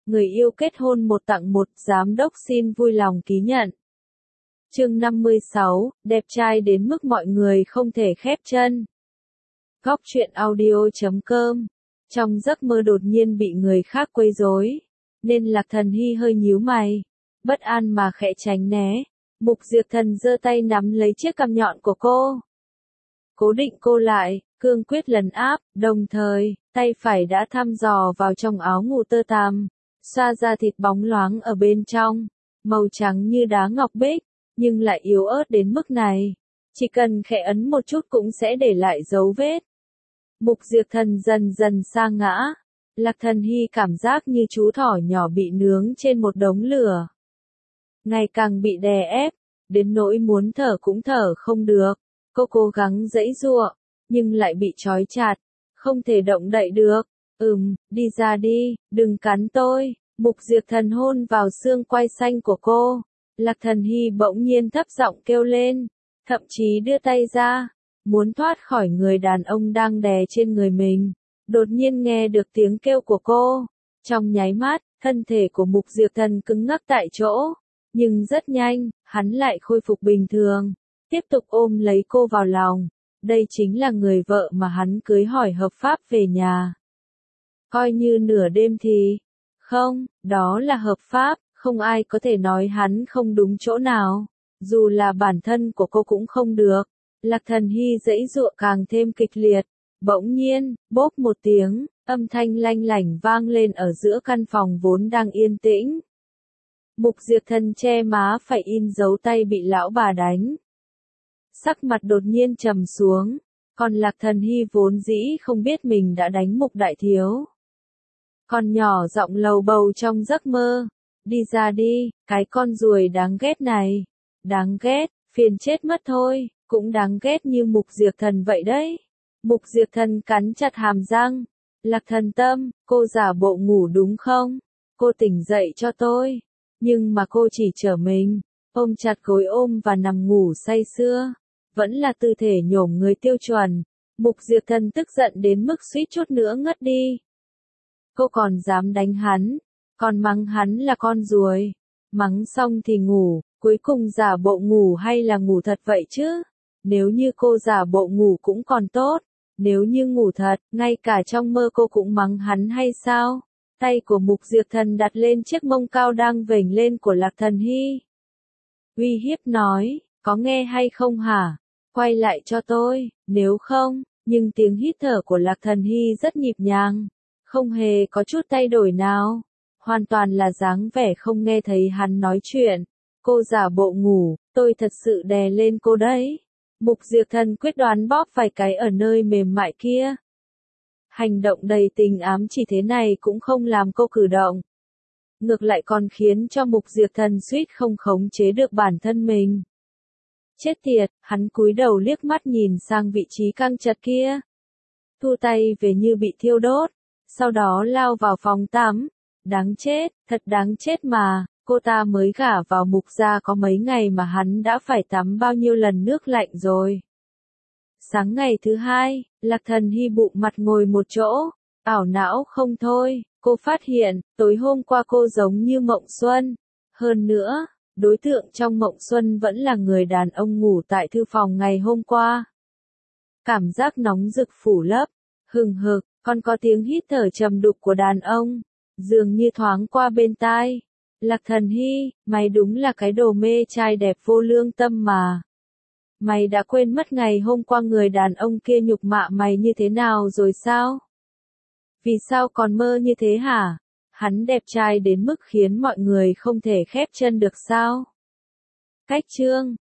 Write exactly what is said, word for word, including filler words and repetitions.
người yêu kết hôn một tặng một, giám đốc xin vui lòng ký nhận. Chương năm mươi sáu, đẹp trai đến mức mọi người không thể khép chân. Góc truyện audio chấm com. Trong giấc mơ đột nhiên bị người khác quấy rối, nên Lạc Thần Hy hơi nhíu mày, bất an mà khẽ tránh né. Mục Diệp Thần giơ tay nắm lấy chiếc cằm nhọn của cô, cố định cô lại, cương quyết lấn áp, đồng thời, tay phải đã thăm dò vào trong áo ngủ tơ tằm, xoa ra thịt bóng loáng ở bên trong, màu trắng như đá ngọc bích, nhưng lại yếu ớt đến mức này, chỉ cần khẽ ấn một chút cũng sẽ để lại dấu vết. Mục Diệp Thần dần dần sa ngã, Lạc Thần Hy cảm giác như chú thỏ nhỏ bị nướng trên một đống lửa, ngày càng bị đè ép, đến nỗi muốn thở cũng thở không được. Cô cố gắng giãy giụa, nhưng lại bị trói chặt, không thể động đậy được. Ừm, đi ra đi, đừng cắn tôi. Mục Diệp Thần hôn vào xương quai xanh của cô. Lạc Thần Hy bỗng nhiên thấp giọng kêu lên, thậm chí đưa tay ra, muốn thoát khỏi người đàn ông đang đè trên người mình. Đột nhiên nghe được tiếng kêu của cô. Trong nháy mắt, thân thể của Mục Diệp Thần cứng ngắc tại chỗ. Nhưng rất nhanh, hắn lại khôi phục bình thường, tiếp tục ôm lấy cô vào lòng. Đây chính là người vợ mà hắn cưới hỏi hợp pháp về nhà. Coi như nửa đêm thì, không, đó là hợp pháp, không ai có thể nói hắn không đúng chỗ nào. Dù là bản thân của cô cũng không được. Lạc Thần Hy giãy giụa càng thêm kịch liệt. Bỗng nhiên, bốp một tiếng, âm thanh lanh lảnh vang lên ở giữa căn phòng vốn đang yên tĩnh. Mục Diệp Thần che má phải in dấu tay bị lão bà đánh. Sắc mặt đột nhiên trầm xuống, còn Lạc Thần Hy vốn dĩ không biết mình đã đánh Mục Đại Thiếu. Còn nhỏ giọng lầu bầu trong giấc mơ, đi ra đi, cái con ruồi đáng ghét này. Đáng ghét, phiền chết mất thôi, cũng đáng ghét như Mục Diệp Thần vậy đấy. Mục Diệp Thần cắn chặt hàm răng. Lạc Thần Tâm, cô giả bộ ngủ đúng không? Cô tỉnh dậy cho tôi. Nhưng mà cô chỉ trở mình, ôm chặt gối ôm và nằm ngủ say sưa. Vẫn là tư thể nhổm người tiêu chuẩn. Mục Diệp Thần tức giận đến mức suýt chút nữa ngất đi. Cô còn dám đánh hắn, còn mắng hắn là con ruồi. Mắng xong thì ngủ, cuối cùng giả bộ ngủ hay là ngủ thật vậy chứ? Nếu như cô giả bộ ngủ cũng còn tốt. Nếu như ngủ thật, ngay cả trong mơ cô cũng mắng hắn hay sao? Tay của Mục Diệp Thần đặt lên chiếc mông cao đang vểnh lên của Lạc Thần Hy. Uy hiếp nói, có nghe hay không hả? Quay lại cho tôi, nếu không, nhưng tiếng hít thở của Lạc Thần Hy rất nhịp nhàng, không hề có chút thay đổi nào, hoàn toàn là dáng vẻ không nghe thấy hắn nói chuyện. Cô giả bộ ngủ, tôi thật sự đè lên cô đấy. Mục Diệp Thần quyết đoán bóp vài cái ở nơi mềm mại kia. Hành động đầy tình ám chỉ thế này cũng không làm cô cử động. Ngược lại còn khiến cho Mục Diệp Thần suýt không khống chế được bản thân mình. Chết tiệt, hắn cúi đầu liếc mắt nhìn sang vị trí căng chặt kia. Thu tay về như bị thiêu đốt, sau đó lao vào phòng tắm. Đáng chết, thật đáng chết mà, cô ta mới gả vào Mục gia có mấy ngày mà hắn đã phải tắm bao nhiêu lần nước lạnh rồi. Sáng ngày thứ hai, Lạc Thần Hy bụng mặt ngồi một chỗ, ảo não không thôi, cô phát hiện, tối hôm qua cô giống như mộng xuân. Hơn nữa, đối tượng trong mộng xuân vẫn là người đàn ông ngủ tại thư phòng ngày hôm qua. Cảm giác nóng rực phủ lấp, hừng hực, còn có tiếng hít thở trầm đục của đàn ông, dường như thoáng qua bên tai. Lạc Thần Hy, mày đúng là cái đồ mê trai đẹp vô lương tâm mà. Mày đã quên mất ngày hôm qua người đàn ông kia nhục mạ mày như thế nào rồi sao? Vì sao còn mơ như thế hả? Hắn đẹp trai đến mức khiến mọi người không thể khép chân được sao? Cách chương